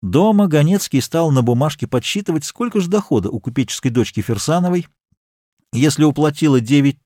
Дома Ганецкий стал на бумажке подсчитывать, сколько же дохода у купеческой дочки Фирсановой. Если уплатила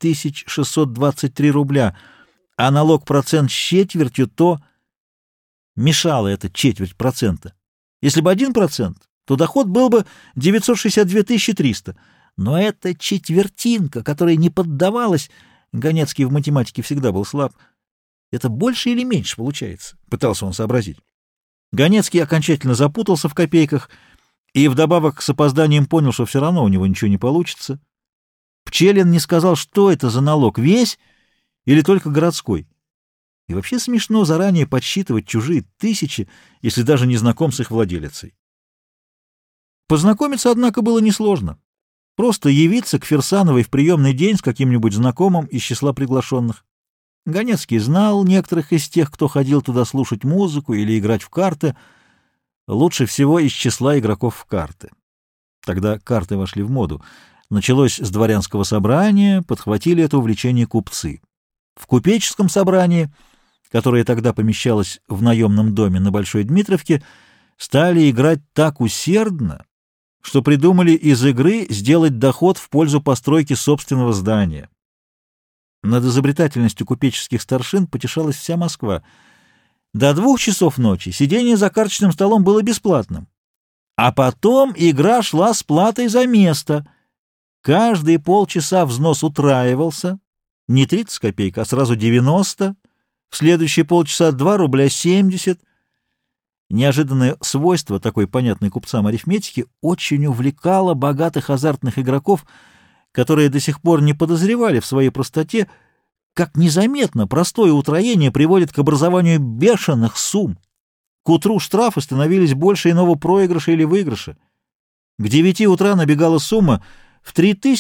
9623 рубля, а налог процент с четвертью, то мешала это четверть процента. Если бы 1%, то доход был бы 962 300. Но это четвертинка, которая не поддавалась. Ганецкий в математике всегда был слаб. Это больше или меньше получается? Пытался он сообразить. Ганецкий окончательно запутался в копейках и вдобавок с опозданием понял, что все равно у него ничего не получится. Пчелин не сказал, что это за налог, весь или только городской. И вообще смешно заранее подсчитывать чужие тысячи, если даже не знаком с их владелицей. Познакомиться, однако, было несложно. Просто явиться к Фирсановой в приемный день с каким-нибудь знакомым из числа приглашенных. Ганецкий знал некоторых из тех, кто ходил туда слушать музыку или играть в карты, лучше всего из числа игроков в карты. Тогда карты вошли в моду. Началось с дворянского собрания, подхватили это увлечение купцы. В купеческом собрании, которое тогда помещалось в наемном доме на Большой Дмитровке, стали играть так усердно, что придумали из игры сделать доход в пользу постройки собственного здания. Над изобретательностью купеческих старшин потешалась вся Москва. До 2 часов ночи сидение за карточным столом было бесплатным. А потом игра шла с платой за место. Каждые полчаса взнос утраивался. Не 30 копеек, а сразу 90. В следующие полчаса 2 рубля 70. Неожиданное свойство такой понятной купцам арифметики очень увлекало богатых азартных игроков, которые до сих пор не подозревали в своей простоте, как незаметно простое утроение приводит к образованию бешеных сумм. К утру штрафы становились больше иного проигрыша или выигрыша. К 9 утра набегала сумма в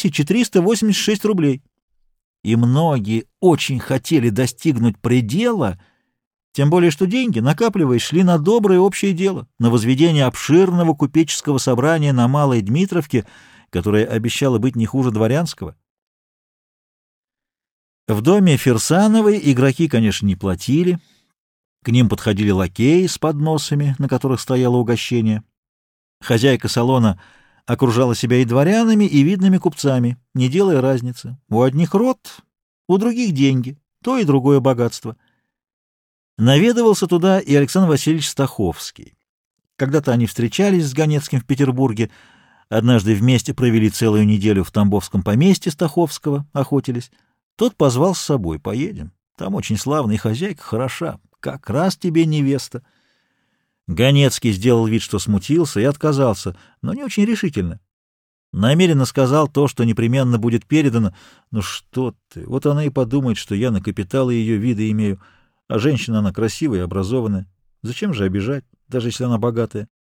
3386 рублей. И многие очень хотели достигнуть предела, тем более что деньги, накапливаясь, шли на доброе общее дело, на возведение обширного купеческого собрания на Малой Дмитровке, которое обещало быть не хуже дворянского. В доме Фирсановой игроки, конечно, не платили. К ним подходили лакеи с подносами, на которых стояло угощение. Хозяйка салона окружала себя и дворянами, и видными купцами, не делая разницы. У одних род, у других деньги, то и другое богатство. Наведывался туда и Александр Васильевич Стаховский. Когда-то они встречались с Ганецким в Петербурге, однажды вместе провели целую неделю в Тамбовском поместье Стаховского, охотились. Тот позвал с собой: поедем, там очень славно, и хозяйка хороша, как раз тебе невеста. Ганецкий сделал вид, что смутился, и отказался, но не очень решительно. Намеренно сказал то, что непременно будет передано. Ну что ты, вот она и подумает, что я на капиталы ее вида имею, а женщина она красивая и образованная. Зачем же обижать, даже если она богатая?